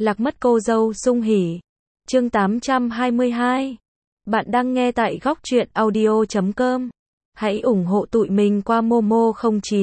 Lạc mất cô dâu sung hỉ. Chương 822. Bạn đang nghe tại góc truyện audio.com. Hãy ủng hộ tụi mình qua Momo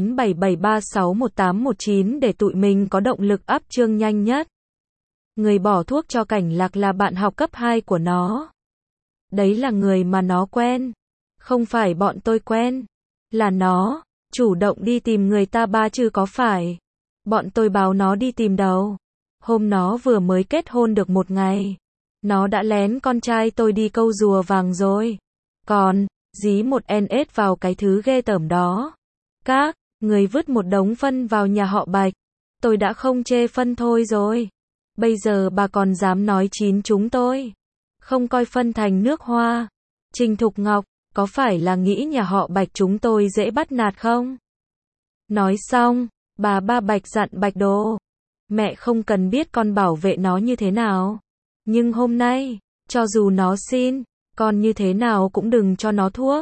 0977361819 để tụi mình có động lực up chương nhanh nhất. Người bỏ thuốc cho Cảnh Lạc là bạn học cấp 2 của nó. Đấy là người mà nó quen. Không phải bọn tôi quen. Là nó chủ động đi tìm người ta ba chứ có phải bọn tôi báo nó đi tìm đâu. Hôm nó vừa mới kết hôn được một ngày, nó đã lén con trai tôi đi câu rùa vàng rồi. Còn dí một NS vào cái thứ ghê tởm đó. Các người vứt một đống phân vào nhà họ Bạch. Tôi đã không chê phân thôi rồi. Bây giờ bà còn dám nói chín chúng tôi không coi phân thành nước hoa. Trình Thục Ngọc, có phải là nghĩ nhà họ Bạch chúng tôi dễ bắt nạt không? Nói xong, bà ba Bạch dặn Bạch Đồ. Mẹ không cần biết con bảo vệ nó như thế nào. Nhưng hôm nay, cho dù nó xin, con như thế nào cũng đừng cho nó thuốc.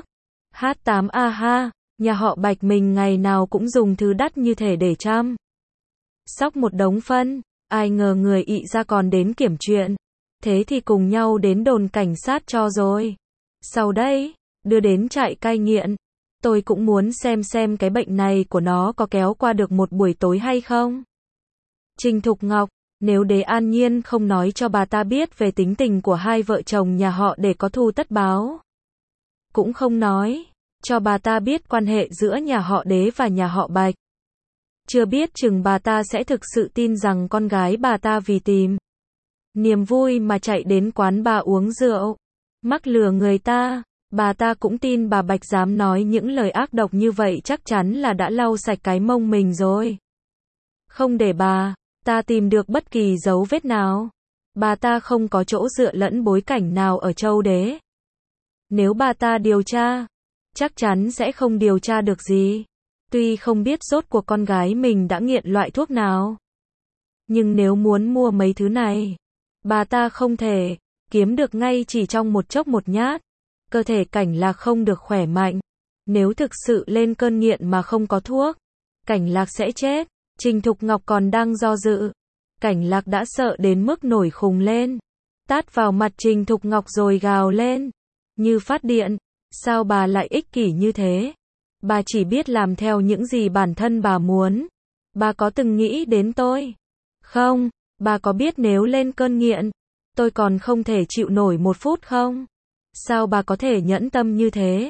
H8A ha, nhà họ Bạch mình ngày nào cũng dùng thứ đắt như thể để chăm sóc một đống phân. Ai ngờ người ị ra còn đến kiểm chuyện. Thế thì cùng nhau đến đồn cảnh sát cho rồi. Sau đây, đưa đến trại cai nghiện. Tôi cũng muốn xem cái bệnh này của nó có kéo qua được một buổi tối hay không. Trình Thục Ngọc, nếu Đế An Nhiên không nói cho bà ta biết về tính tình của hai vợ chồng nhà họ để có thù tất báo. Cũng không nói cho bà ta biết quan hệ giữa nhà họ Đế và nhà họ Bạch. Chưa biết chừng bà ta sẽ thực sự tin rằng con gái bà ta vì tìm niềm vui mà chạy đến quán bar uống rượu, mắc lừa người ta. Bà ta cũng tin bà Bạch dám nói những lời ác độc như vậy chắc chắn là đã lau sạch cái mông mình rồi. Không để bà ta tìm được bất kỳ dấu vết nào. Bà ta không có chỗ dựa lẫn bối cảnh nào ở Châu Đế. Nếu bà ta điều tra, chắc chắn sẽ không điều tra được gì. Tuy không biết rốt cuộc con gái mình đã nghiện loại thuốc nào. Nhưng nếu muốn mua mấy thứ này, bà ta không thể kiếm được ngay chỉ trong một chốc một nhát. Cơ thể Cảnh Lạc không được khỏe mạnh. Nếu thực sự lên cơn nghiện mà không có thuốc, Cảnh Lạc sẽ chết. Trình Thục Ngọc còn đang do dự. Cảnh Lạc đã sợ đến mức nổi khùng lên. Tát vào mặt Trình Thục Ngọc rồi gào lên. Như phát điện. Sao bà lại ích kỷ như thế? Bà chỉ biết làm theo những gì bản thân bà muốn. Bà có từng nghĩ đến tôi không? Bà có biết nếu lên cơn nghiện, tôi còn không thể chịu nổi một phút không? Sao bà có thể nhẫn tâm như thế?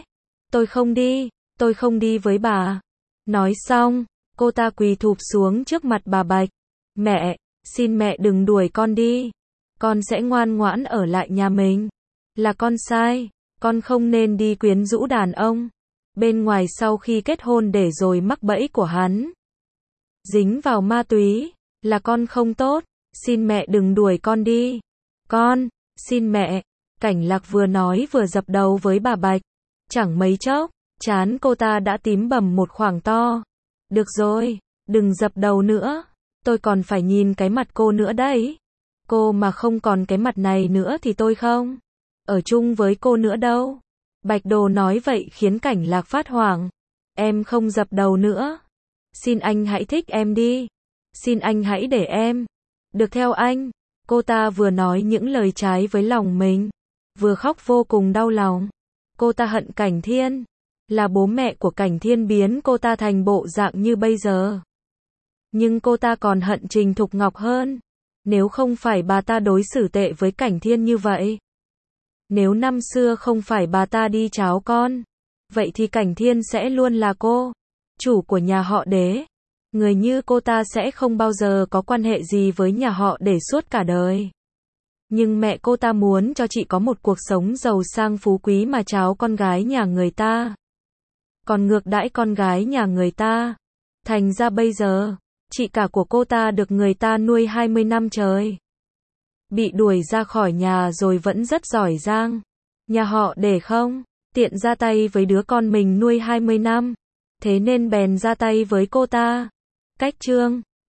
Tôi không đi với bà. Nói xong, cô ta quỳ thụp xuống trước mặt bà Bạch. Mẹ, xin mẹ đừng đuổi con đi. Con sẽ ngoan ngoãn ở lại nhà mình. Là con sai, con không nên đi quyến rũ đàn ông bên ngoài sau khi kết hôn để rồi mắc bẫy của hắn. Dính vào ma túy, là con không tốt. Xin mẹ đừng đuổi con đi. Con, xin mẹ. Cảnh Lạc vừa nói vừa dập đầu với bà Bạch. Chẳng mấy chốc, trán cô ta đã tím bầm một khoảng to. Được rồi, đừng dập đầu nữa. Tôi còn phải nhìn cái mặt cô nữa đấy. Cô mà không còn cái mặt này nữa thì tôi không ở chung với cô nữa đâu. Bạch Đồ nói vậy khiến Cảnh Lạc phát hoảng. Em không dập đầu nữa. Xin anh hãy thích em đi. Xin anh hãy để em được theo anh. Cô ta vừa nói những lời trái với lòng mình, vừa khóc vô cùng đau lòng. Cô ta hận Cảnh Thiên. Là bố mẹ của Cảnh Thiên biến cô ta thành bộ dạng như bây giờ. Nhưng cô ta còn hận Trình Thục Ngọc hơn. Nếu không phải bà ta đối xử tệ với Cảnh Thiên như vậy, nếu năm xưa không phải bà ta đi cháo con, vậy thì Cảnh Thiên sẽ luôn là cô chủ của nhà họ Đế. Người như cô ta sẽ không bao giờ có quan hệ gì với nhà họ để suốt cả đời. Nhưng mẹ cô ta muốn cho chị có một cuộc sống giàu sang phú quý mà cháo con gái nhà người ta, còn ngược đãi con gái nhà người ta. Thành ra bây giờ, chị cả của cô ta được người ta nuôi 20 năm trời. Bị đuổi ra khỏi nhà rồi vẫn rất giỏi giang. Nhà họ để không tiện ra tay với đứa con mình nuôi 20 năm. Thế nên bèn ra tay với cô ta. Cách chương